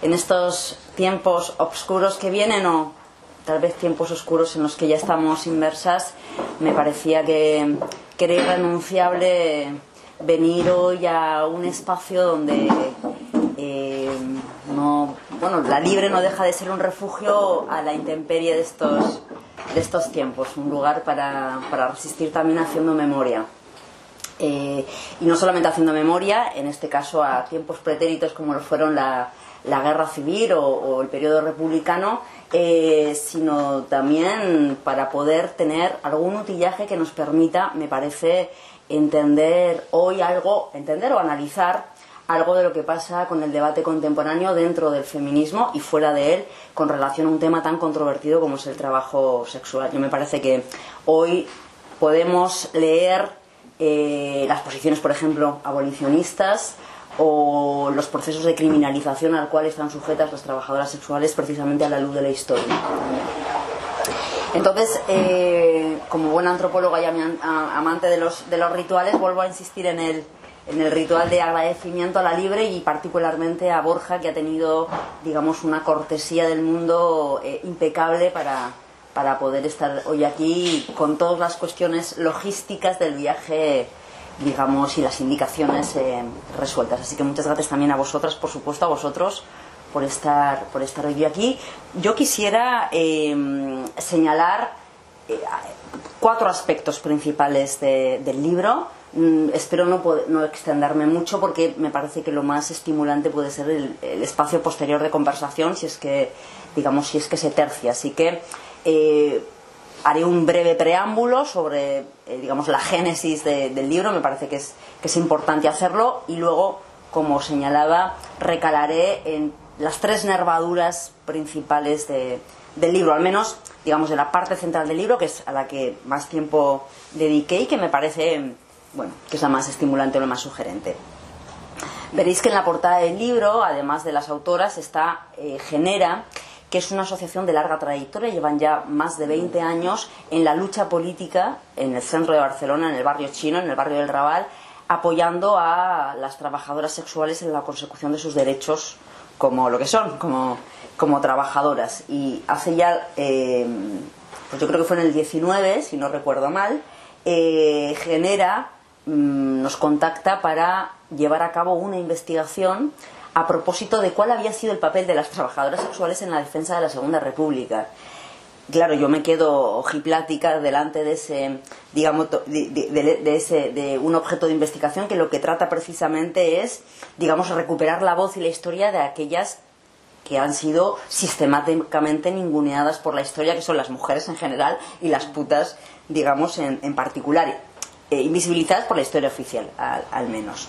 en estos tiempos oscuros que vienen, o tal vez tiempos oscuros en los que ya estamos inmersas, me parecía que era irrenunciable venir hoy a un espacio donde la Libre no deja de ser un refugio a la intemperie de estos tiempos, un lugar para resistir también haciendo memoria. Y no solamente haciendo memoria, en este caso a tiempos pretéritos como lo fueron la guerra civil o el periodo republicano, sino también para poder tener algún utillaje que nos permita, me parece, entender o analizar algo de lo que pasa con el debate contemporáneo dentro del feminismo y fuera de él, con relación a un tema tan controvertido como es el trabajo sexual. Yo me parece que hoy podemos leer las posiciones, por ejemplo, abolicionistas, o los procesos de criminalización al cual están sujetas las trabajadoras sexuales, precisamente a la luz de la historia. Entonces, como buena antropóloga y amante de los rituales, vuelvo a insistir en el ritual de agradecimiento a la Libre, y particularmente a Borja, que ha tenido, digamos, una cortesía del mundo impecable para poder estar hoy aquí con todas las cuestiones logísticas del viaje, digamos, y las indicaciones resueltas. Así que muchas gracias también a vosotras, por supuesto, a vosotros por estar hoy aquí. Yo quisiera señalar 4 aspectos principales del libro. Espero no extenderme mucho, porque me parece que lo más estimulante puede ser el espacio posterior de conversación, si es que se tercia. Así que haré un breve preámbulo sobre la génesis del libro. Me parece que es importante hacerlo, y luego, como señalaba, recalaré en las 3 nervaduras principales del libro, al menos, digamos, de la parte central del libro, que es a la que más tiempo dediqué y que me parece, que es la más estimulante o la más sugerente. Veréis que en la portada del libro, además de las autoras, está Genera, que es una asociación de larga trayectoria. Llevan ya más de 20 años en la lucha política en el centro de Barcelona, en el barrio chino, en el barrio del Raval, apoyando a las trabajadoras sexuales en la consecución de sus derechos como lo que son, como trabajadoras. Y hace ya, pues yo creo que fue en el 19, si no recuerdo mal, Genera nos contacta para llevar a cabo una investigación a propósito de cuál había sido el papel de las trabajadoras sexuales en la defensa de la Segunda República. Claro, yo me quedo ojiplática delante de ese, digamos, de un objeto de investigación que lo que trata precisamente es, digamos, recuperar la voz y la historia de aquellas que han sido sistemáticamente ninguneadas por la historia, que son las mujeres en general y las putas, digamos, en particular, invisibilizadas por la historia oficial, al menos.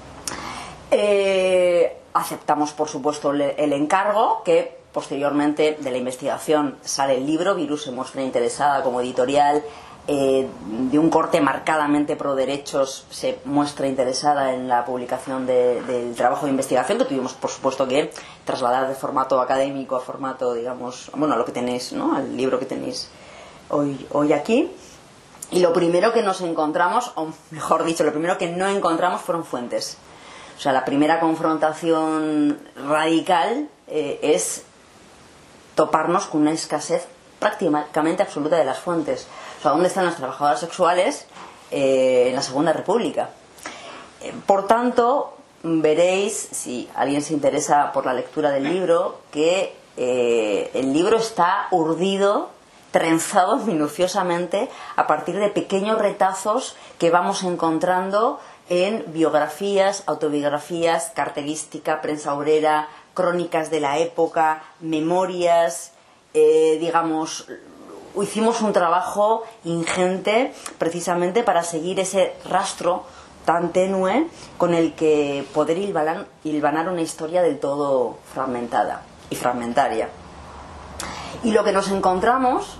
Aceptamos, por supuesto, el encargo, que posteriormente de la investigación sale el libro. Virus se muestra interesada como editorial de un corte marcadamente pro derechos, se muestra interesada en la publicación del trabajo de investigación, que tuvimos, por supuesto, que trasladar de formato académico a formato, digamos, a lo que tenéis, ¿no?, al libro que tenéis hoy aquí. Y lo primero que nos encontramos, o mejor dicho, lo primero que no encontramos fueron fuentes. O sea, la primera confrontación radical es toparnos con una escasez prácticamente absoluta de las fuentes. O sea, ¿dónde están las trabajadoras sexuales en la Segunda República? Por tanto, veréis, si alguien se interesa por la lectura del libro, que el libro está urdido, trenzado minuciosamente a partir de pequeños retazos que vamos encontrando en biografías, autobiografías, cartelística, prensa obrera, crónicas de la época, memorias, digamos. Hicimos un trabajo ingente precisamente para seguir ese rastro tan tenue con el que poder hilvanar una historia del todo fragmentada y fragmentaria. Y lo que nos encontramos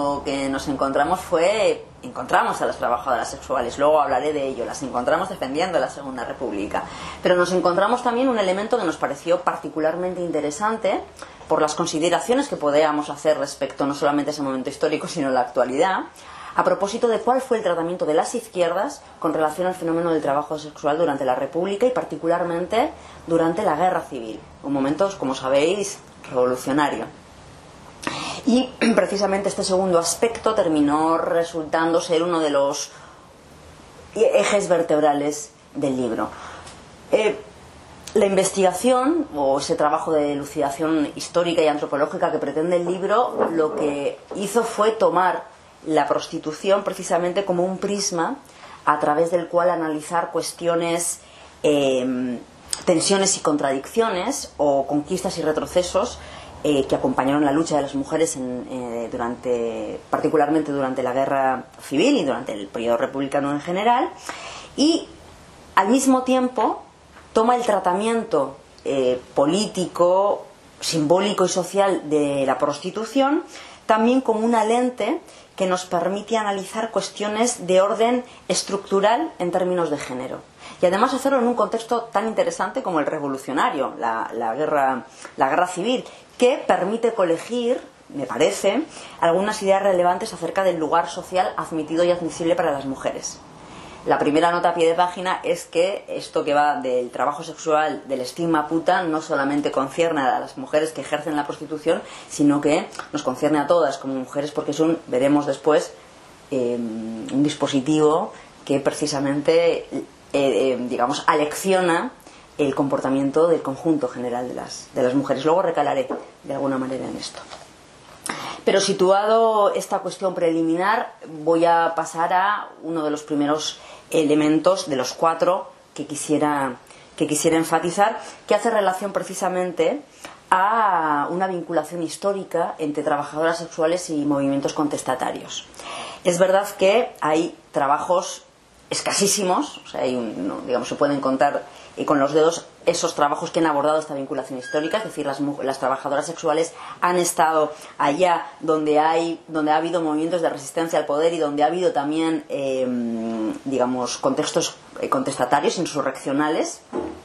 fue, encontramos a las trabajadoras sexuales, luego hablaré de ello, las encontramos defendiendo la Segunda República, pero nos encontramos también un elemento que nos pareció particularmente interesante por las consideraciones que podíamos hacer respecto no solamente a ese momento histórico, sino a la actualidad, a propósito de cuál fue el tratamiento de las izquierdas con relación al fenómeno del trabajo sexual durante la República y particularmente durante la Guerra Civil, un momento, como sabéis, revolucionario. Y precisamente este segundo aspecto terminó resultando ser uno de los ejes vertebrales del libro. La investigación o ese trabajo de elucidación histórica y antropológica que pretende el libro lo que hizo fue tomar la prostitución precisamente como un prisma a través del cual analizar cuestiones, tensiones y contradicciones o conquistas y retrocesos que acompañaron la lucha de las mujeres particularmente durante la Guerra Civil y durante el periodo republicano en general, y al mismo tiempo toma el tratamiento político, simbólico y social de la prostitución también como una lente que nos permite analizar cuestiones de orden estructural en términos de género. Y además hacerlo en un contexto tan interesante como el revolucionario, la guerra civil, que permite colegir, me parece, algunas ideas relevantes acerca del lugar social admitido y admisible para las mujeres. La primera nota a pie de página es que esto que va del trabajo sexual, del estigma puta, no solamente concierne a las mujeres que ejercen la prostitución, sino que nos concierne a todas como mujeres, porque es veremos después, un dispositivo que precisamente, digamos, alecciona el comportamiento del conjunto general de las mujeres. Luego recalaré de alguna manera en esto. Pero situado esta cuestión preliminar, voy a pasar a uno de los primeros elementos de los 4 que quisiera enfatizar, que hace relación precisamente a una vinculación histórica entre trabajadoras sexuales y movimientos contestatarios. Es verdad que hay trabajos escasísimos, o sea, digamos, se pueden contar con los dedos esos trabajos que han abordado esta vinculación histórica, es decir, las trabajadoras sexuales han estado allá donde ha habido movimientos de resistencia al poder y donde ha habido también, digamos, contextos contestatarios, insurreccionales,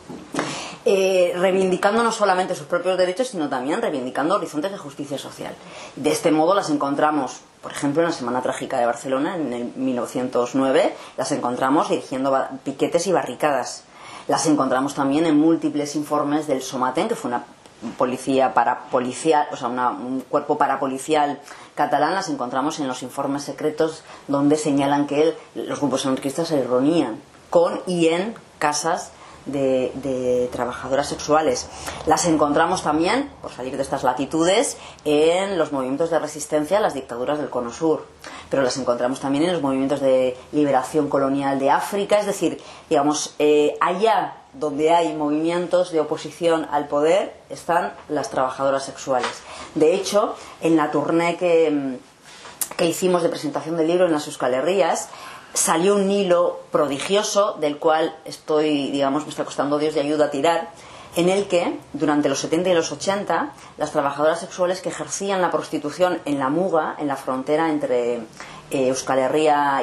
reivindicando no solamente sus propios derechos, sino también reivindicando horizontes de justicia social. De este modo las encontramos, por ejemplo, en la Semana Trágica de Barcelona, en el 1909, las encontramos dirigiendo piquetes y barricadas. Las encontramos también en múltiples informes del Somaten, que fue una policía parapolicial, o sea, un cuerpo parapolicial catalán. Las encontramos en los informes secretos donde señalan que los grupos anarquistas se reunían con y en casas de trabajadoras sexuales. Las encontramos también, por salir de estas latitudes, en los movimientos de resistencia a las dictaduras del Cono Sur, pero las encontramos también en los movimientos de liberación colonial de África, es decir, digamos, allá donde hay movimientos de oposición al poder están las trabajadoras sexuales. De hecho, en la tournée que hicimos de presentación del libro en las Euskal Herrias, salió un hilo prodigioso del cual me está costando Dios de ayuda a tirar, en el que durante los 70 y los 80 las trabajadoras sexuales que ejercían la prostitución en la Muga, en la frontera entre Euskal Herria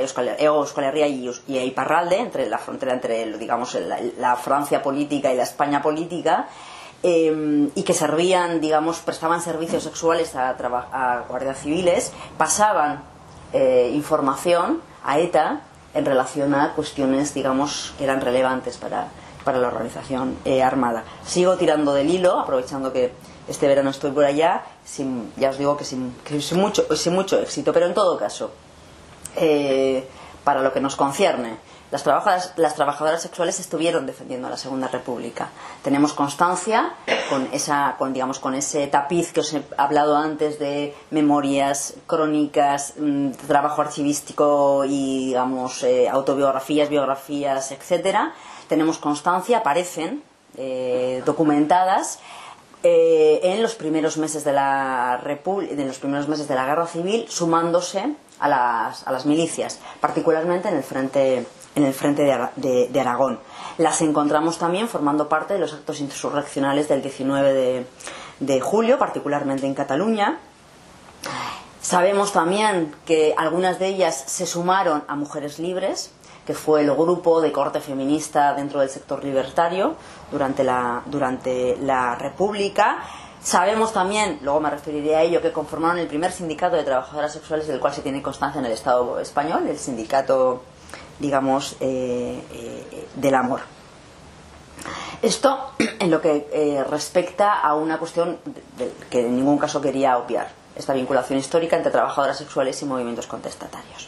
y Iparralde, entre la frontera entre, digamos, la Francia política y la España política, y que servían, digamos, prestaban servicios sexuales a guardias civiles, pasaban información a ETA en relación a cuestiones, digamos, que eran relevantes para la organización armada. Sigo tirando del hilo, aprovechando que este verano estoy por allá, ya os digo que sin mucho éxito, pero en todo caso, para lo que nos concierne, las trabajadoras sexuales estuvieron defendiendo a la Segunda República. Tenemos constancia con ese tapiz que os he hablado antes de memorias, crónicas, trabajo archivístico y, digamos, autobiografías, biografías, etcétera. Tenemos constancia, aparecen documentadas en los primeros meses de la Guerra Civil, sumándose a las milicias, particularmente en el frente de Aragón. Las encontramos también formando parte de los actos insurreccionales del 19 de julio, particularmente en Cataluña. Sabemos también que algunas de ellas se sumaron a Mujeres Libres, que fue el grupo de corte feminista dentro del sector libertario durante la República. Sabemos también, luego me referiré a ello, que conformaron el primer sindicato de trabajadoras sexuales del cual se tiene constancia en el Estado español, el sindicato, digamos, del amor. Esto en lo que respecta a una cuestión que en ningún caso quería obviar, esta vinculación histórica entre trabajadoras sexuales y movimientos contestatarios.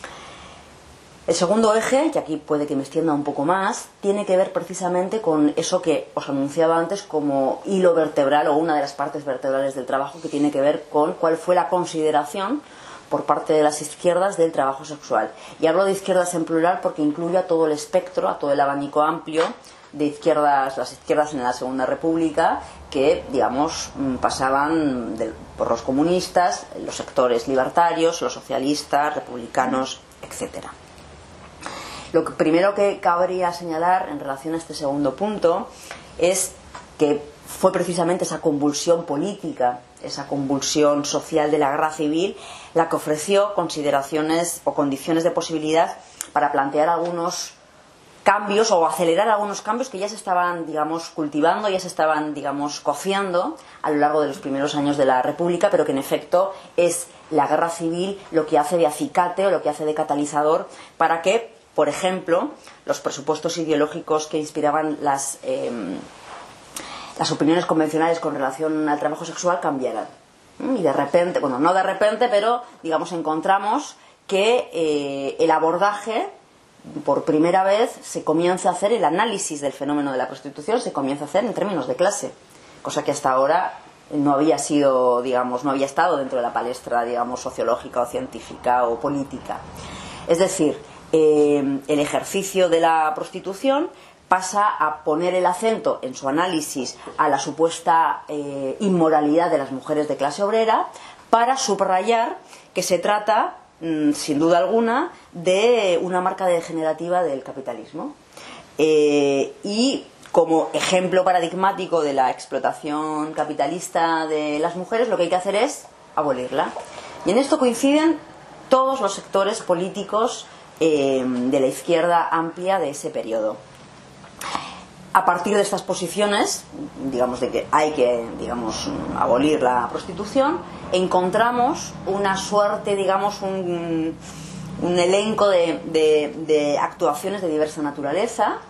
El segundo eje, que aquí puede que me extienda un poco más, tiene que ver precisamente con eso que os anunciaba antes como hilo vertebral o una de las partes vertebrales del trabajo, que tiene que ver con cuál fue la consideración por parte de las izquierdas del trabajo sexual. Y hablo de izquierdas en plural porque incluye a todo el espectro, a todo el abanico amplio de izquierdas, las izquierdas en la Segunda República, que, digamos, pasaban por los comunistas, los sectores libertarios, los socialistas, republicanos, etcétera. Lo primero que cabría señalar en relación a este segundo punto es que fue precisamente esa convulsión política, esa convulsión social de la guerra civil, la que ofreció consideraciones o condiciones de posibilidad para plantear algunos cambios o acelerar algunos cambios que ya se estaban, digamos, cultivando, ya se estaban, digamos, cociendo a lo largo de los primeros años de la República, pero que en efecto es la guerra civil lo que hace de acicate o lo que hace de catalizador para que, por ejemplo, los presupuestos ideológicos que inspiraban las opiniones convencionales con relación al trabajo sexual cambiaran. Y de repente, bueno, no de repente, pero digamos encontramos que el abordaje, por primera vez, se comienza a hacer, el análisis del fenómeno de la prostitución se comienza a hacer en términos de clase, cosa que hasta ahora no había sido, digamos, no había estado dentro de la palestra, digamos, sociológica o científica o política. Es decir, el ejercicio de la prostitución pasa a poner el acento en su análisis a la supuesta inmoralidad de las mujeres de clase obrera, para subrayar que se trata, sin duda alguna, de una marca degenerativa del capitalismo. Y como ejemplo paradigmático de la explotación capitalista de las mujeres, lo que hay que hacer es abolirla. Y en esto coinciden todos los sectores políticos de la izquierda amplia de ese periodo. A partir de estas posiciones, digamos, de que hay que, digamos, abolir la prostitución, encontramos una suerte, digamos, un elenco de actuaciones de diversa naturaleza,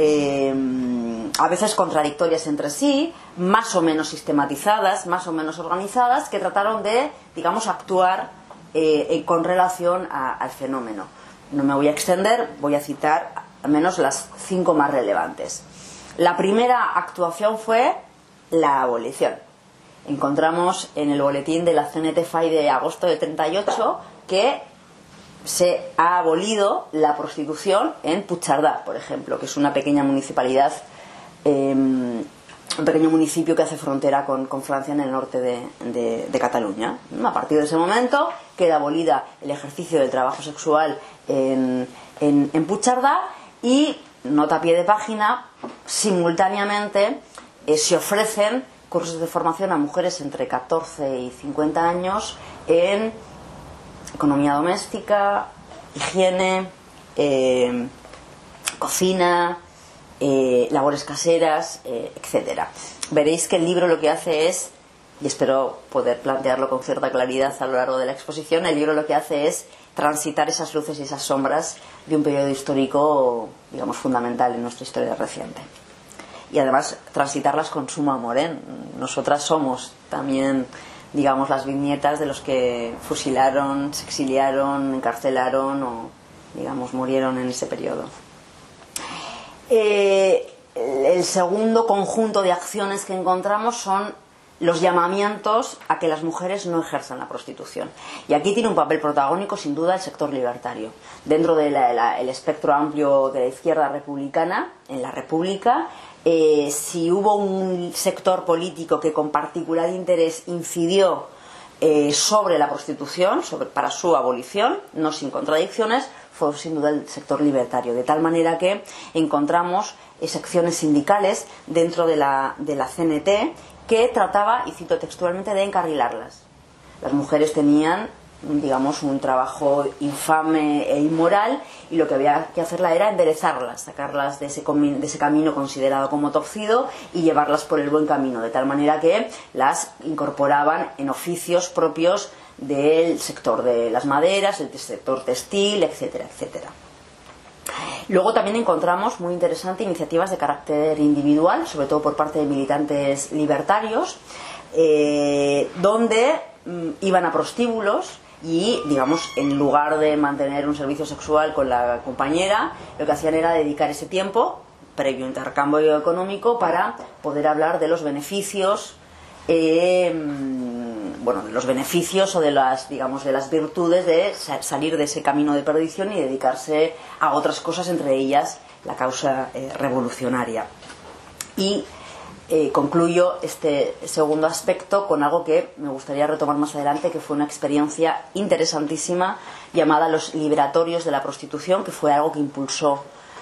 a veces contradictorias entre sí, más o menos sistematizadas, más o menos organizadas, que trataron de, digamos, actuar con relación al fenómeno. No me voy a extender, voy a citar al menos las 5 más relevantes. La primera actuación fue la abolición. Encontramos en el boletín de la CNT-FAI de agosto de 38 que se ha abolido la prostitución en Puigcerdá, por ejemplo, que es una pequeña municipalidad, un pequeño municipio que hace frontera con Francia en el norte de Cataluña. A partir de ese momento queda abolida el ejercicio del trabajo sexual en Puigcerdá y, nota a pie de página, simultáneamente se ofrecen cursos de formación a mujeres entre 14 y 50 años en economía doméstica, higiene, cocina, labores caseras, etcétera. Veréis que el libro lo que hace es, y espero poder plantearlo con cierta claridad a lo largo de la exposición, el libro lo que hace es transitar esas luces y esas sombras de un periodo histórico, digamos, fundamental en nuestra historia reciente. Y además transitarlas con sumo amor, ¿eh? Nosotras somos también, digamos, las viñetas de los que fusilaron, se exiliaron, encarcelaron o, digamos, murieron en ese periodo. El segundo conjunto de acciones que encontramos son los llamamientos a que las mujeres no ejerzan la prostitución. Y aquí tiene un papel protagónico, sin duda, el sector libertario. Dentro del espectro amplio de la izquierda republicana, en la República, si hubo un sector político que con particular interés incidió sobre la prostitución, para su abolición, no sin contradicciones, fue sin duda el sector libertario, de tal manera que encontramos secciones sindicales dentro de la CNT que trataba, y cito textualmente, de encarrilarlas. Las mujeres tenían digamos, un trabajo infame e inmoral, y lo que había que hacerla era enderezarlas, sacarlas de ese camino considerado como torcido y llevarlas por el buen camino, de tal manera que las incorporaban en oficios propios del sector de las maderas, el sector textil, etcétera, etcétera. Luego también encontramos, muy interesante, iniciativas de carácter individual, sobre todo por parte de militantes libertarios, donde iban a prostíbulos y, digamos, en lugar de mantener un servicio sexual con la compañera, lo que hacían era dedicar ese tiempo, previo intercambio económico, para poder hablar de los beneficios, bueno, de los beneficios o de las, digamos, de las virtudes de salir de ese camino de perdición y dedicarse a otras cosas, entre ellas la causa revolucionaria. Y concluyo este segundo aspecto con algo que me gustaría retomar más adelante, que fue una experiencia interesantísima llamada los liberatorios de la prostitución, que fue algo que impulsó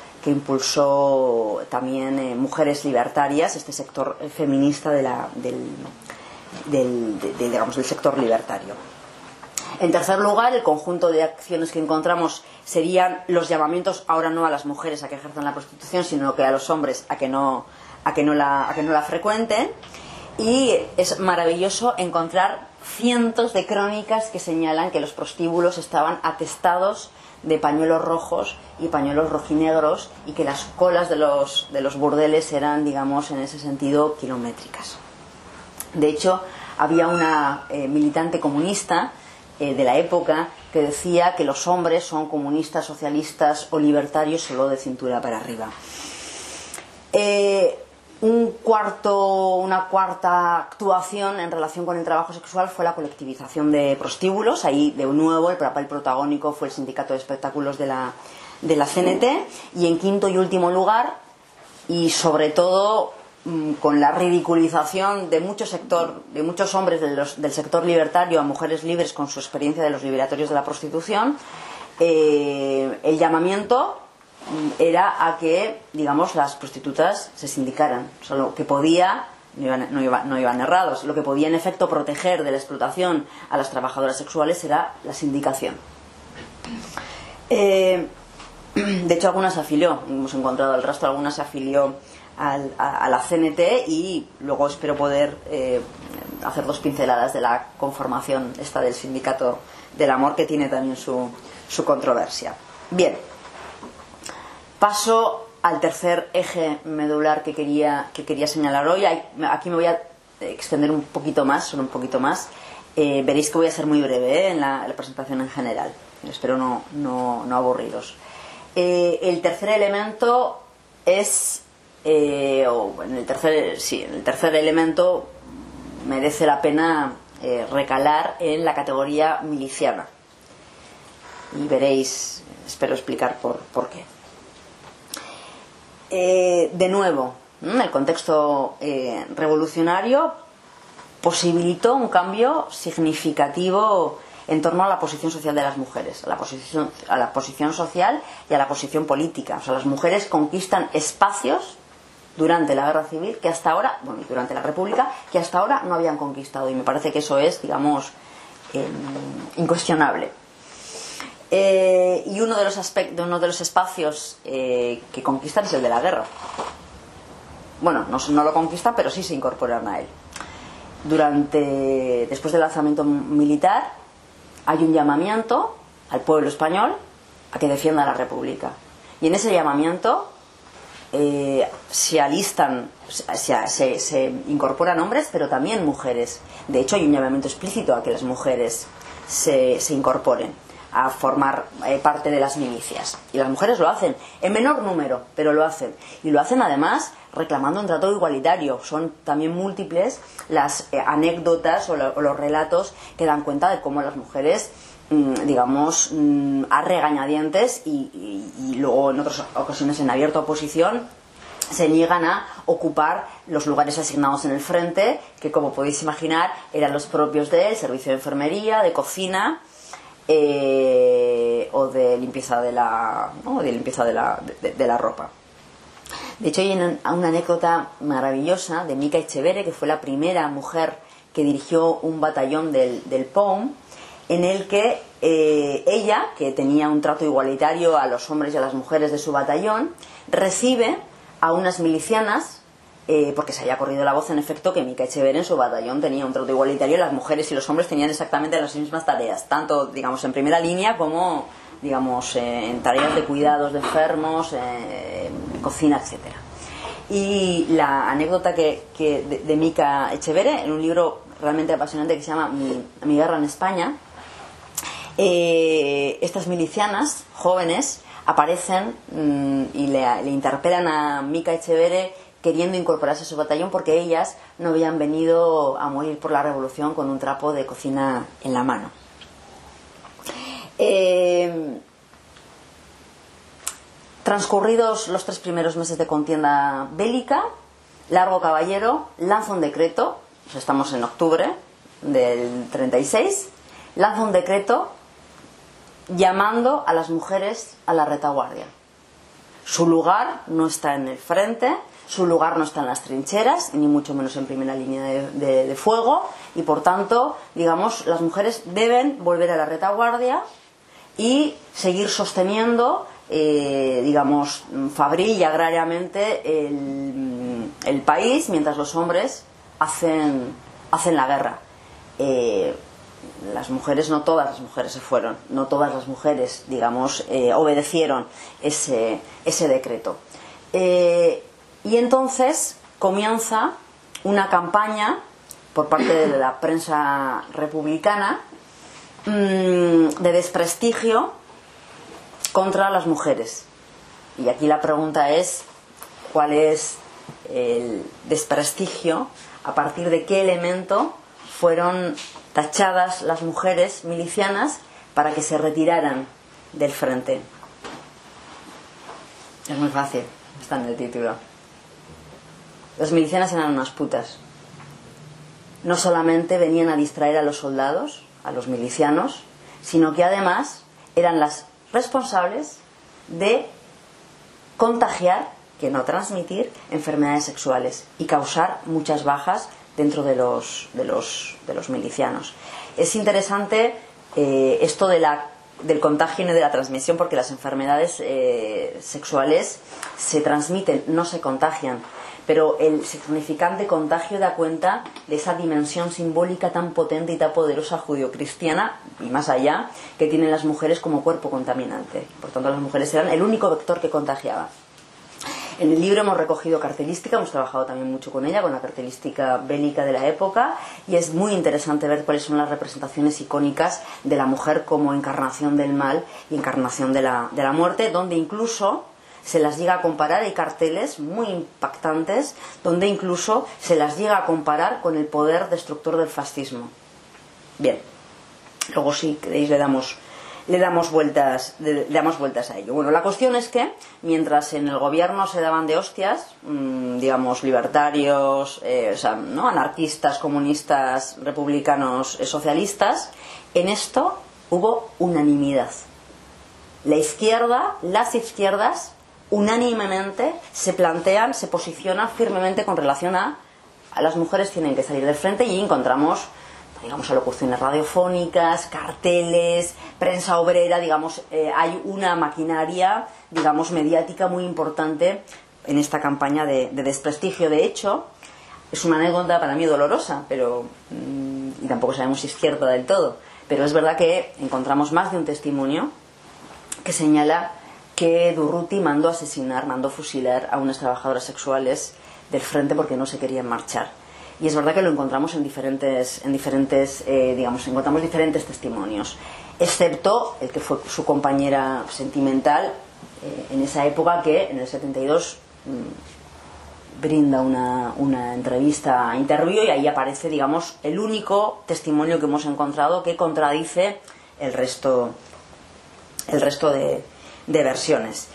también mujeres libertarias, este sector feminista digamos, del sector libertario. En tercer lugar, el conjunto de acciones que encontramos serían los llamamientos, ahora no a las mujeres a que ejerzan la prostitución, sino que a los hombres a que no la frecuenten. Y es maravilloso encontrar cientos de crónicas que señalan que los prostíbulos estaban atestados de pañuelos rojos y pañuelos rojinegros, y que las colas de los burdeles eran, digamos, en ese sentido, kilométricas. De hecho, había una militante comunista de la época que decía que los hombres son comunistas, socialistas o libertarios solo de cintura para arriba. Una cuarta actuación en relación con el trabajo sexual fue la colectivización de prostíbulos. Ahí, de nuevo, el papel protagónico fue el Sindicato de Espectáculos de la CNT. Y en quinto y último lugar, y sobre todo con la ridiculización de muchos hombres del sector libertario a mujeres libres con su experiencia de los liberatorios de la prostitución, el llamamiento era a que, digamos, las prostitutas se sindicaran. O sea, lo que podía, no iban errados, lo que podía en efecto proteger de la explotación a las trabajadoras sexuales era la sindicación. De hecho, algunas se afilió, hemos encontrado el rastro, algunas se afilió a la CNT, y luego espero poder hacer dos pinceladas de la conformación esta del Sindicato del Amor, que tiene también su controversia. Bien, paso al tercer eje medular que quería señalar hoy. Aquí me voy a extender un poquito más, solo un poquito más. Veréis que voy a ser muy breve en la presentación en general. Espero no aburriros. El tercer elemento es, en el tercer elemento merece la pena recalar en la categoría miliciana. Y veréis, espero explicar por qué. De nuevo, el contexto revolucionario posibilitó un cambio significativo en torno a la posición social de las mujeres, a la posición social y a la posición política. O sea, las mujeres conquistan espacios durante la Guerra Civil que hasta ahora, bueno, durante la República, que hasta ahora no habían conquistado, y me parece que eso es, digamos, incuestionable. Y uno de los espacios que conquistan es el de la guerra. Bueno, no lo conquistan, pero sí se incorporan a él. Después del lanzamiento militar, hay un llamamiento al pueblo español a que defienda la República. Y en ese llamamiento se alistan, se incorporan hombres, pero también mujeres. De hecho, hay un llamamiento explícito a que las mujeres se incorporen a formar parte de las milicias. Y las mujeres lo hacen, en menor número, pero lo hacen. Y lo hacen además reclamando un trato igualitario. Son también múltiples las anécdotas o los relatos que dan cuenta de cómo las mujeres, digamos, a regañadientes y luego en otras ocasiones en abierta oposición, se niegan a ocupar los lugares asignados en el frente, que, como podéis imaginar, eran los propios del servicio de enfermería, de cocina, o de limpieza de la ropa. De hecho, hay una anécdota maravillosa de Mica Echeverre, que fue la primera mujer que dirigió un batallón del POUM, en el que ella, que tenía un trato igualitario a los hombres y a las mujeres de su batallón, recibe a unas milicianas, porque se había corrido la voz, en efecto, que Mica Etxeberre en su batallón tenía un trato igualitario y las mujeres y los hombres tenían exactamente las mismas tareas, tanto, digamos, en primera línea como, digamos, en tareas de cuidados de enfermos, cocina, etcétera. Y la anécdota de Mica Etxeberre, en un libro realmente apasionante que se llama Mi guerra en España, estas milicianas jóvenes aparecen y le interpelan a Mica Etxeberre queriendo incorporarse a su batallón porque ellas no habían venido a morir por la revolución con un trapo de cocina en la mano. Transcurridos los 3 primeros meses de contienda bélica, Largo Caballero lanza un decreto, estamos en octubre del 36, lanza un decreto llamando a las mujeres a la retaguardia. Su lugar no está en el frente, su lugar no está en las trincheras, ni mucho menos en primera línea de fuego, y por tanto, digamos, las mujeres deben volver a la retaguardia y seguir sosteniendo, digamos, fabril y agrariamente el país, mientras los hombres hacen la guerra. Las mujeres, no todas las mujeres se fueron, no todas las mujeres, digamos, obedecieron ese decreto. Y entonces comienza una campaña por parte de la prensa republicana de desprestigio contra las mujeres. Y aquí la pregunta es, ¿cuál es el desprestigio? ¿A partir de qué elemento fueron tachadas las mujeres milicianas para que se retiraran del frente? Es muy fácil, está en el título. Las milicianas eran unas putas. No solamente venían a distraer a los soldados, a los milicianos, sino que además eran las responsables de contagiar, que no transmitir, enfermedades sexuales y causar muchas bajas dentro de los milicianos. Es interesante esto del contagio y de la transmisión, porque las enfermedades sexuales se transmiten, no se contagian, pero el significante contagio da cuenta de esa dimensión simbólica tan potente y tan poderosa judio-cristiana y más allá que tienen las mujeres como cuerpo contaminante. Por tanto, las mujeres eran el único vector que contagiaba. En el libro hemos recogido cartelística, hemos trabajado también mucho con ella, con la cartelística bélica de la época, y es muy interesante ver cuáles son las representaciones icónicas de la mujer como encarnación del mal y encarnación de la muerte, donde incluso se las llega a comparar, hay carteles muy impactantes, donde incluso se las llega a comparar con el poder destructor del fascismo. Bien, luego si queréis le damos vueltas a ello. Bueno, la cuestión es que mientras en el gobierno se daban de hostias, digamos, libertarios, ¿no? Anarquistas, comunistas, republicanos, socialistas, en esto hubo unanimidad. La izquierda, las izquierdas, unánimemente se posicionan firmemente con relación a las mujeres tienen que salir del frente, y encontramos, digamos, alocuciones radiofónicas, carteles, prensa obrera, digamos, hay una maquinaria, digamos, mediática muy importante en esta campaña de desprestigio. De hecho, es una anécdota para mí dolorosa, pero y tampoco sabemos si es cierta del todo, pero es verdad que encontramos más de un testimonio que señala que Durruti mandó fusilar a unas trabajadoras sexuales del frente porque no se querían marchar. Y es verdad que lo encontramos encontramos diferentes testimonios, excepto el que fue su compañera sentimental en esa época, que en el 72 brinda una entrevista a Interview, y ahí aparece, digamos, el único testimonio que hemos encontrado que contradice el resto de versiones.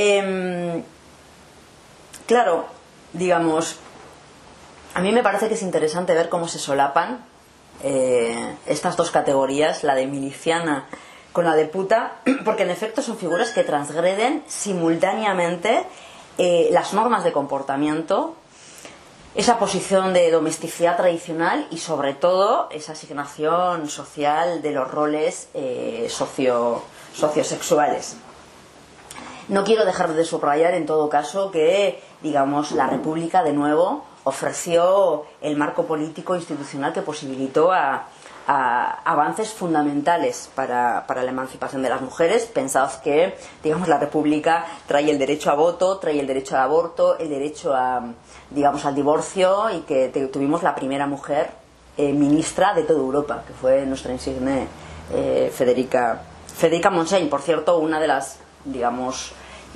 Claro, digamos, a mí me parece que es interesante ver cómo se solapan estas dos categorías, la de miliciana con la de puta, porque en efecto son figuras que transgreden simultáneamente las normas de comportamiento esa posición de domesticidad tradicional y sobre todo esa asignación social de los roles sociosexuales. No quiero dejar de subrayar en todo caso que, digamos, la República de nuevo ofreció el marco político institucional que posibilitó a avances fundamentales para la emancipación de las mujeres. Pensad que, digamos, la República trae el derecho a voto, trae el derecho al aborto, el derecho digamos, al divorcio, y que tuvimos la primera mujer ministra de toda Europa, que fue nuestra insigne Federica Montseny. Por cierto, una de las, digamos,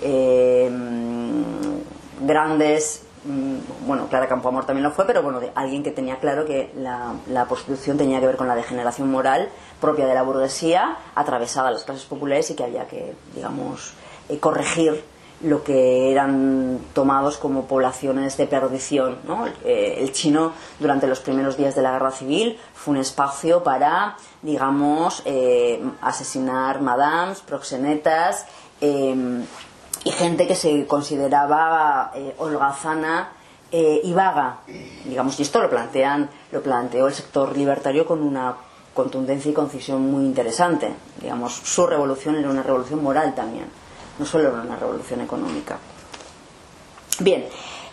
grandes, bueno, Clara Campoamor también lo fue, pero bueno, alguien que tenía claro que la prostitución tenía que ver con la degeneración moral propia de la burguesía, atravesada a las clases populares, y que había que, digamos, corregir lo que eran tomados como poblaciones de perdición, ¿no? El chino, durante los primeros días de la guerra civil, fue un espacio para, digamos, asesinar madames, proxenetas, y gente que se consideraba holgazana y vaga, digamos, y esto lo planteó el sector libertario con una contundencia y concisión muy interesante. Digamos, su revolución era una revolución moral también, no solo era una revolución económica. Bien,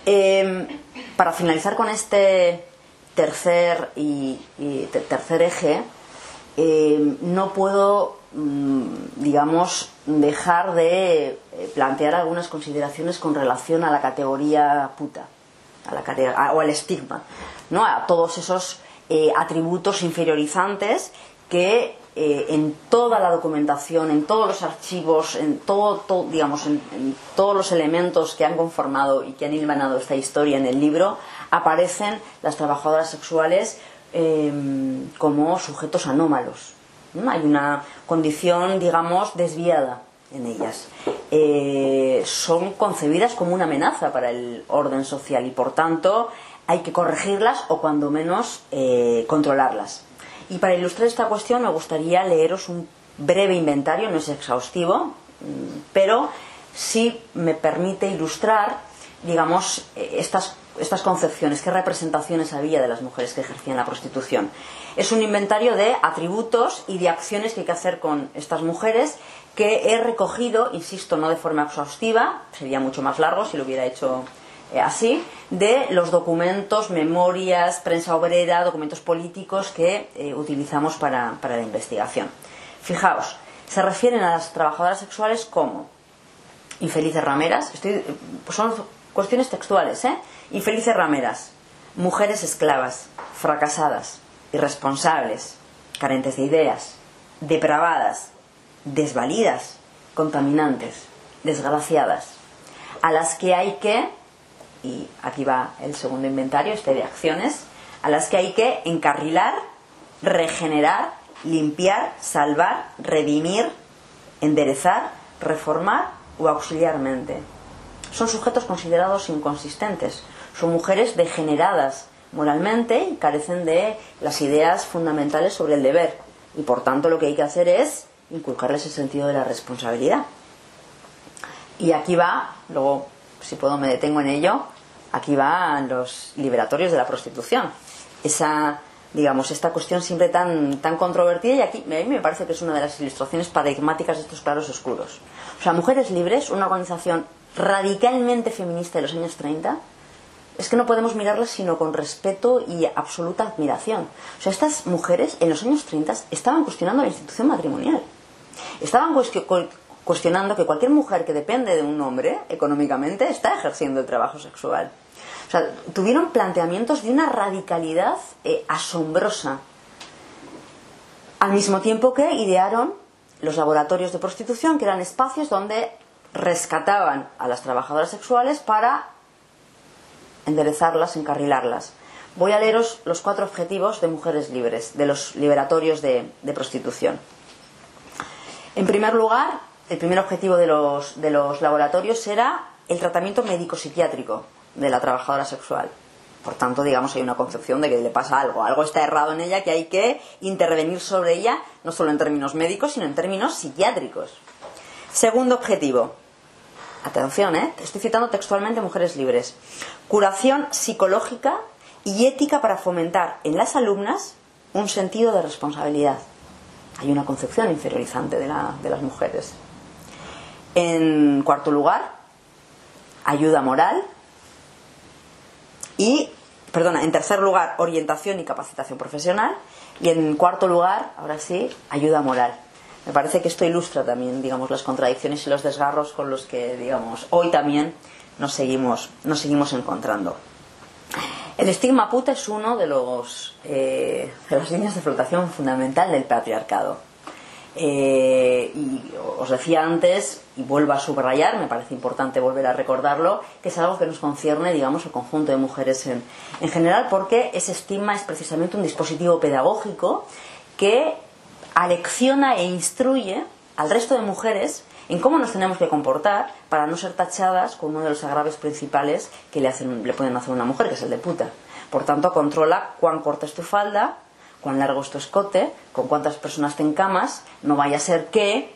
para finalizar con este tercer eje, no puedo, digamos, dejar de plantear algunas consideraciones con relación a la categoría puta, o al estigma, ¿no? A todos esos atributos inferiorizantes que en toda la documentación, en todos los archivos, en digamos, en todos los elementos que han conformado y que han hilvanado esta historia en el libro, aparecen las trabajadoras sexuales como sujetos anómalos, ¿no? Hay una condición, digamos, desviada en ellas. Son concebidas como una amenaza para el orden social y, por tanto, hay que corregirlas o, cuando menos, controlarlas. Y para ilustrar esta cuestión me gustaría leeros un breve inventario, no es exhaustivo, pero sí me permite ilustrar, digamos, estas concepciones, qué representaciones había de las mujeres que ejercían la prostitución. Es un inventario de atributos y de acciones que hay que hacer con estas mujeres, que he recogido, insisto, no de forma exhaustiva, sería mucho más largo si lo hubiera hecho así, de los documentos, memorias, prensa obrera, documentos políticos que utilizamos para la investigación. Fijaos, se refieren a las trabajadoras sexuales como infelices rameras, son cuestiones textuales, infelices rameras, mujeres esclavas, fracasadas, irresponsables, carentes de ideas, depravadas, desvalidas, contaminantes, desgraciadas, a las que hay que, y aquí va el segundo inventario, de acciones, a las que hay que encarrilar, regenerar, limpiar, salvar, redimir, enderezar, reformar o auxiliarmente. Son sujetos considerados inconsistentes, son mujeres degeneradas moralmente y carecen de las ideas fundamentales sobre el deber, y por tanto lo que hay que hacer es inculcarles el sentido de la responsabilidad. Y aquí va, luego si puedo me detengo en ello, aquí van los liberatorios de la prostitución. Digamos, esta cuestión siempre tan controvertida, y aquí a mí me parece que es una de las ilustraciones paradigmáticas de estos claros oscuros. O sea, Mujeres Libres, una organización radicalmente feminista de los años 30, es que no podemos mirarlas sino con respeto y absoluta admiración. O sea, estas mujeres en los años 30 estaban cuestionando la institución matrimonial. Estaban cuestionando que cualquier mujer que depende de un hombre económicamente está ejerciendo el trabajo sexual. O sea, tuvieron planteamientos de una radicalidad asombrosa, al mismo tiempo que idearon los laboratorios de prostitución, que eran espacios donde rescataban a las trabajadoras sexuales para enderezarlas, encarrilarlas. Voy a leeros los 4 objetivos de Mujeres Libres, de los liberatorios de prostitución. En primer lugar, el primer objetivo de los laboratorios era el tratamiento médico-psiquiátrico de la trabajadora sexual. Por tanto, digamos, hay una concepción de que le pasa algo está errado en ella, que hay que intervenir sobre ella, no solo en términos médicos, sino en términos psiquiátricos. Segundo objetivo, atención, estoy citando textualmente Mujeres Libres, curación psicológica y ética para fomentar en las alumnas un sentido de responsabilidad. Hay una concepción inferiorizante de las mujeres. En cuarto lugar, ayuda moral. En tercer lugar, orientación y capacitación profesional. Y en cuarto lugar, ahora sí, ayuda moral. Me parece que esto ilustra también, digamos, las contradicciones y los desgarros con los que, digamos, hoy también nos seguimos encontrando. El estigma puta es uno de las líneas de flotación fundamental del patriarcado. Y os decía antes, y vuelvo a subrayar, me parece importante volver a recordarlo, que es algo que nos concierne, digamos, al conjunto de mujeres en general, porque ese estigma es precisamente un dispositivo pedagógico que alecciona e instruye al resto de mujeres en cómo nos tenemos que comportar para no ser tachadas con uno de los agravios principales que le pueden hacer a una mujer, que es el de puta. Por tanto, controla cuán corta es tu falda, cuán largo es tu escote, con cuántas personas te encamas, no vaya a ser que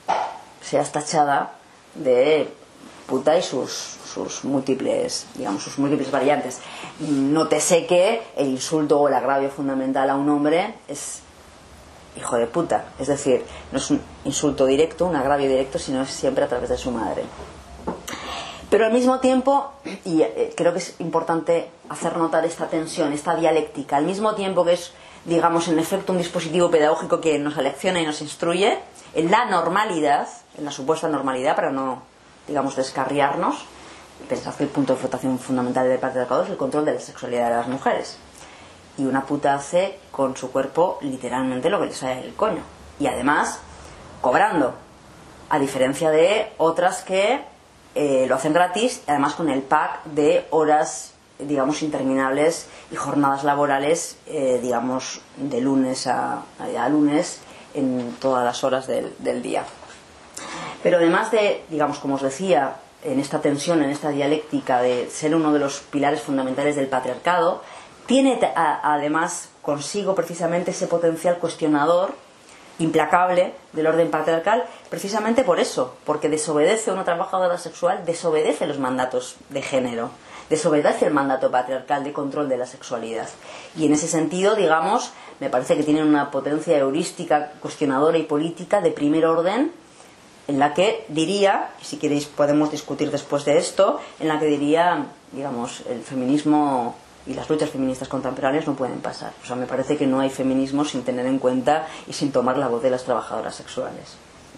seas tachada de puta y sus múltiples variantes. Nótese que el insulto o el agravio fundamental a un hombre es hijo de puta, es decir, no es un insulto directo, un agravio directo, sino es siempre a través de su madre. Pero al mismo tiempo, y creo que es importante hacer notar esta tensión, esta dialéctica, al mismo tiempo que es, digamos, en efecto un dispositivo pedagógico que nos alecciona y nos instruye, en la normalidad, en la supuesta normalidad, para no, digamos, descarriarnos, pensad que el punto de flotación fundamental del patriarcado es el control de la sexualidad de las mujeres. Y una puta hace con su cuerpo literalmente lo que le sale del coño. Y además, cobrando. A diferencia de otras que lo hacen gratis, además con el pack de horas, digamos, interminables y jornadas laborales, digamos, de lunes a lunes, en todas las horas del día. Pero además de, digamos, como os decía, en esta tensión, en esta dialéctica de ser uno de los pilares fundamentales del patriarcado, tiene además consigo precisamente ese potencial cuestionador implacable del orden patriarcal, precisamente por eso, porque desobedece, una trabajadora sexual desobedece los mandatos de género, desobedece el mandato patriarcal de control de la sexualidad. Y en ese sentido, digamos, me parece que tienen una potencia heurística, cuestionadora y política de primer orden, en la que diría, y si queréis podemos discutir después de esto, en la que diría, digamos, el feminismo y las luchas feministas contemporáneas no pueden pasar. O sea, me parece que no hay feminismo sin tener en cuenta y sin tomar la voz de las trabajadoras sexuales.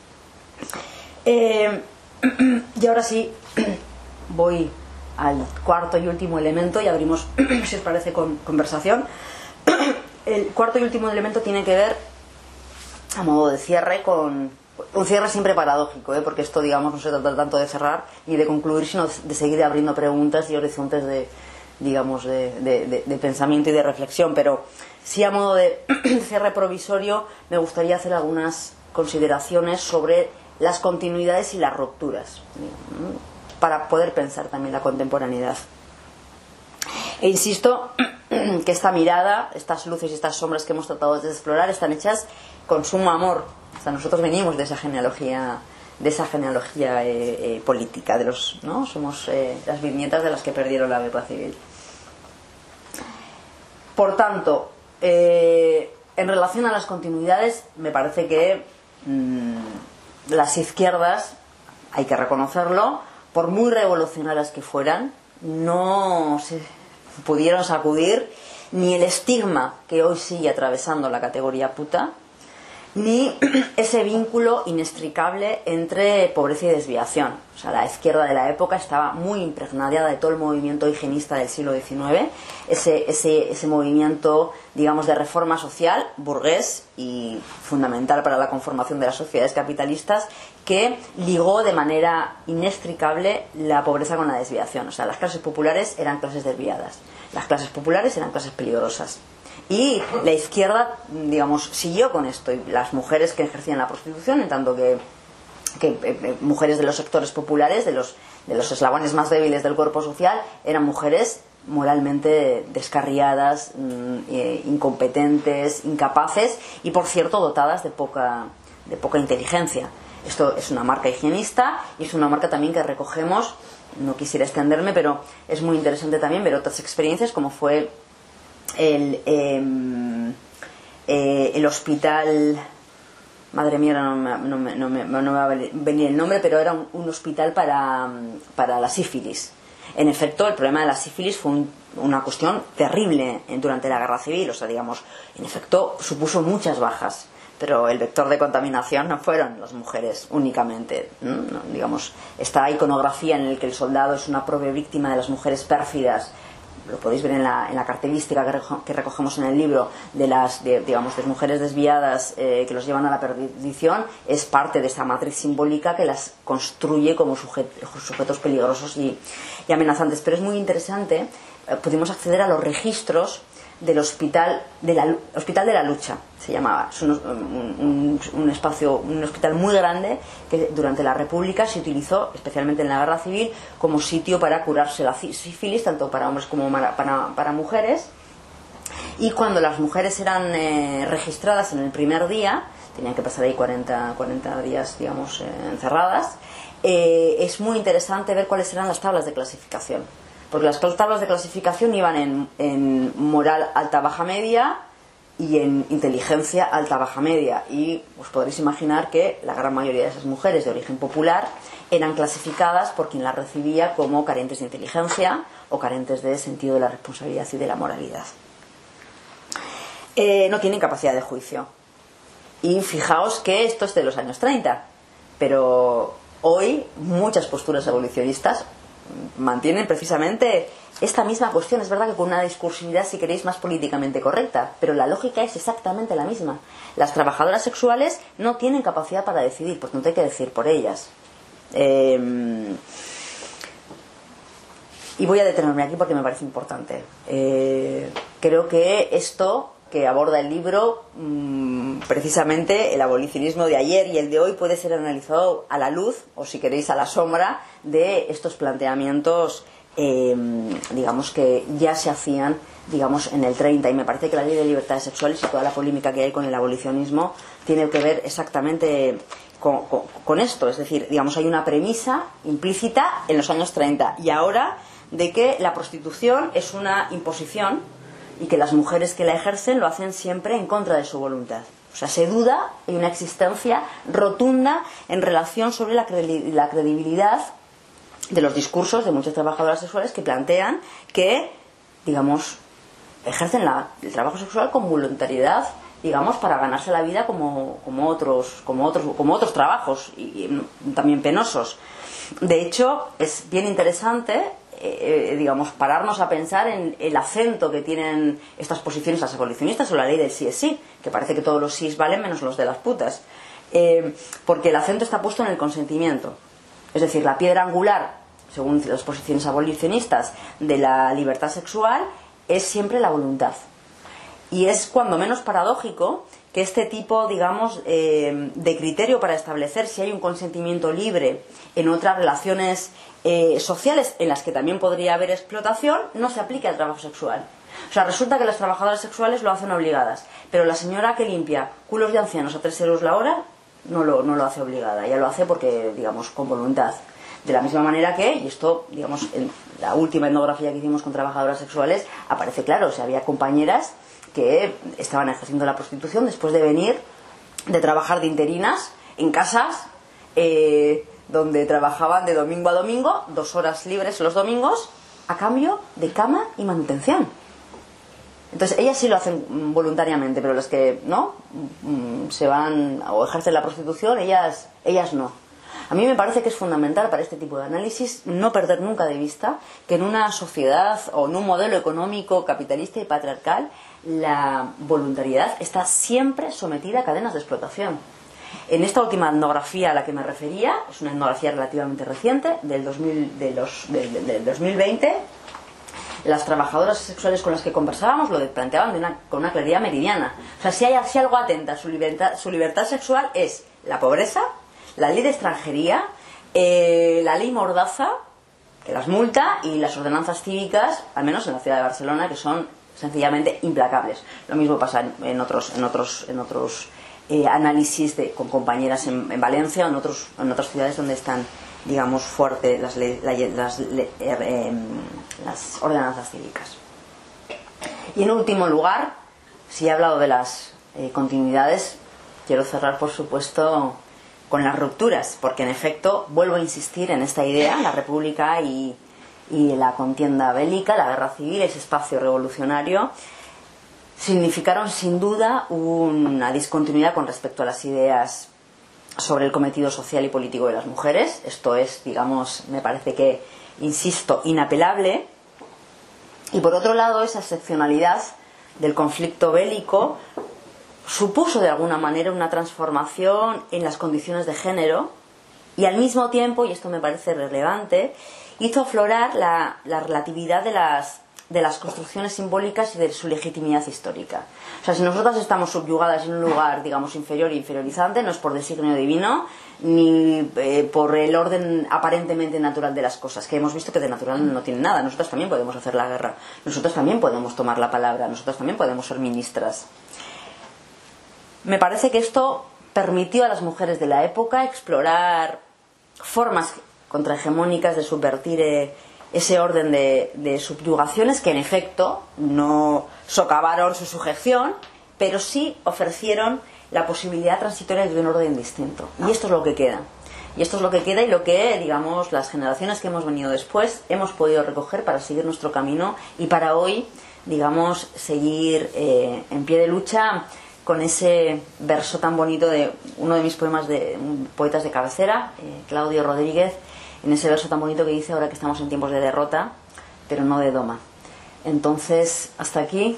Y ahora sí, voy al cuarto y último elemento y abrimos, si os parece, conversación. El cuarto y último elemento tiene que ver, a modo de cierre, con un cierre siempre paradójico, porque esto, digamos, no se trata tanto de cerrar ni de concluir, sino de seguir abriendo preguntas y horizontes de pensamiento y de reflexión. Pero sí, a modo de cierre provisorio, me gustaría hacer algunas consideraciones sobre las continuidades y las rupturas, para poder pensar también la contemporaneidad. E insisto que esta mirada, estas luces y estas sombras que hemos tratado de explorar, están hechas con sumo amor. O sea, nosotros venimos de esa genealogía política, ¿no? Somos las bisnietas de las que perdieron la guerra civil. Por tanto, en relación a las continuidades, me parece que las izquierdas, hay que reconocerlo, por muy revolucionarias que fueran, no se pudieron sacudir ni el estigma que hoy sigue atravesando la categoría puta, ni ese vínculo inextricable entre pobreza y desviación. O sea, la izquierda de la época estaba muy impregnada de todo el movimiento higienista del siglo XIX, ese movimiento, digamos, de reforma social, burgués y fundamental para la conformación de las sociedades capitalistas, que ligó de manera inextricable la pobreza con la desviación. O sea, las clases populares eran clases desviadas, las clases populares eran clases peligrosas. Y la izquierda, digamos, siguió con esto. Y las mujeres que ejercían la prostitución, en tanto que mujeres de los sectores populares, de los eslabones más débiles del cuerpo social, eran mujeres moralmente descarriadas, incompetentes, incapaces y, por cierto, dotadas de poca inteligencia. Esto es una marca higienista y es una marca también que recogemos, no quisiera extenderme, pero es muy interesante también ver otras experiencias como fue el hospital, madre mía, no me va a venir el nombre, pero era un hospital para la sífilis. En efecto, el problema de la sífilis fue una cuestión terrible durante la guerra civil, o sea, digamos, en efecto supuso muchas bajas, pero el vector de contaminación no fueron las mujeres únicamente, ¿no? Digamos, esta iconografía en la que el soldado es una pobre víctima de las mujeres pérfidas, lo podéis ver en la característica que recogemos en el libro de las mujeres desviadas que los llevan a la perdición, es parte de esa matriz simbólica que las construye como sujetos peligrosos y amenazantes. Pero es muy interesante, pudimos acceder a los registros del Hospital de la Lucha, se llamaba. Es un hospital muy grande que durante la República se utilizó, especialmente en la Guerra Civil, como sitio para curarse la sífilis, tanto para hombres como para mujeres. Y cuando las mujeres eran registradas en el primer día, tenían que pasar ahí 40 días, digamos, encerradas, es muy interesante ver cuáles eran las tablas de clasificación. Porque las tablas de clasificación iban en moral alta, baja, media y en inteligencia alta, baja, media. Y os podréis imaginar que la gran mayoría de esas mujeres de origen popular eran clasificadas por quien las recibía como carentes de inteligencia o carentes de sentido de la responsabilidad y de la moralidad. No tienen capacidad de juicio. Y fijaos que esto es de los años 30, pero hoy muchas posturas abolicionistas mantienen precisamente esta misma cuestión. Es verdad que con una discursividad, si queréis, más políticamente correcta, pero la lógica es exactamente la misma. Las trabajadoras sexuales no tienen capacidad para decidir, pues no hay que decir por ellas. Y voy a detenerme aquí porque me parece importante. Creo que esto que aborda el libro, precisamente el abolicionismo de ayer y el de hoy, puede ser analizado a la luz, o si queréis a la sombra, de estos planteamientos, digamos, que ya se hacían, digamos, en el 30. Y me parece que la ley de libertades sexuales y toda la polémica que hay con el abolicionismo tiene que ver exactamente con esto. Es decir, digamos, hay una premisa implícita en los años 30 y ahora de que la prostitución es una imposición y que las mujeres que la ejercen lo hacen siempre en contra de su voluntad. O sea, se duda, hay una existencia rotunda en relación sobre la credibilidad de los discursos de muchas trabajadoras sexuales que plantean que, digamos, ejercen el trabajo sexual con voluntariedad, digamos, para ganarse la vida como otros trabajos y también penosos. De hecho, es bien interesante digamos, pararnos a pensar en el acento que tienen estas posiciones las abolicionistas o la ley del sí es sí, que parece que todos los sís valen menos los de las putas, porque el acento está puesto en el consentimiento. Es decir, la piedra angular, según las posiciones abolicionistas, de la libertad sexual es siempre la voluntad. Y es cuando menos paradójico que este tipo, digamos, de criterio para establecer si hay un consentimiento libre en otras relaciones sociales en las que también podría haber explotación, no se aplique al trabajo sexual. O sea, resulta que las trabajadoras sexuales lo hacen obligadas, pero la señora que limpia culos de ancianos a 3 euros la hora no lo hace obligada, ella lo hace porque, digamos, con voluntad. De la misma manera que, y esto, digamos, en la última etnografía que hicimos con trabajadoras sexuales aparece claro, o sea, había compañeras que estaban ejerciendo la prostitución después de venir de trabajar de interinas en casas donde trabajaban de domingo a domingo, 2 horas libres los domingos, a cambio de cama y manutención. Entonces ellas sí lo hacen voluntariamente, pero las que no se van o ejercen la prostitución, ellas no. A mí me parece que es fundamental para este tipo de análisis no perder nunca de vista que en una sociedad o en un modelo económico capitalista y patriarcal la voluntariedad está siempre sometida a cadenas de explotación. En esta última etnografía a la que me refería, es una etnografía relativamente reciente, del 2020, las trabajadoras sexuales con las que conversábamos lo planteaban con una claridad meridiana. O sea, si algo atenta a su libertad sexual es la pobreza, la ley de extranjería, la ley Mordaza, que las multa, y las ordenanzas cívicas, al menos en la ciudad de Barcelona, que son sencillamente implacables. Lo mismo pasa en otros análisis con compañeras en Valencia o en otras ciudades donde están, digamos, fuertes las ordenanzas cívicas. Y en último lugar, si he hablado de las continuidades, quiero cerrar, por supuesto, con las rupturas, porque en efecto vuelvo a insistir en esta idea: la República y la contienda bélica, la guerra civil, ese espacio revolucionario, significaron sin duda una discontinuidad con respecto a las ideas sobre el cometido social y político de las mujeres. Esto es, digamos, me parece que, insisto, inapelable. Y por otro lado, esa excepcionalidad del conflicto bélico supuso de alguna manera una transformación en las condiciones de género, y al mismo tiempo, y esto me parece relevante, hizo aflorar la relatividad de las construcciones simbólicas y de su legitimidad histórica. O sea, si nosotras estamos subyugadas en un lugar, digamos, inferior e inferiorizante, no es por designio divino, ni por el orden aparentemente natural de las cosas, que hemos visto que de natural no tiene nada. Nosotras también podemos hacer la guerra, nosotras también podemos tomar la palabra, nosotras también podemos ser ministras. Me parece que esto permitió a las mujeres de la época explorar formas contrahegemónicas de subvertir ese orden de subyugaciones que en efecto no socavaron su sujeción, pero sí ofrecieron la posibilidad transitoria de un orden distinto. Y esto es lo que queda. Y esto es lo que queda, y lo que, digamos, las generaciones que hemos venido después hemos podido recoger para seguir nuestro camino y para hoy, digamos, seguir en pie de lucha con ese verso tan bonito de uno de mis poemas de poetas de cabecera, Claudio Rodríguez, en ese verso tan bonito que dice: ahora que estamos en tiempos de derrota, pero no de doma. Entonces, hasta aquí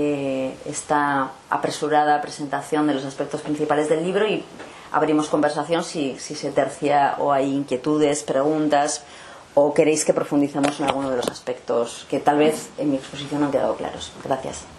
esta apresurada presentación de los aspectos principales del libro, y abrimos conversación si se tercia o hay inquietudes, preguntas, o queréis que profundicemos en alguno de los aspectos que tal vez en mi exposición no han quedado claros. Gracias.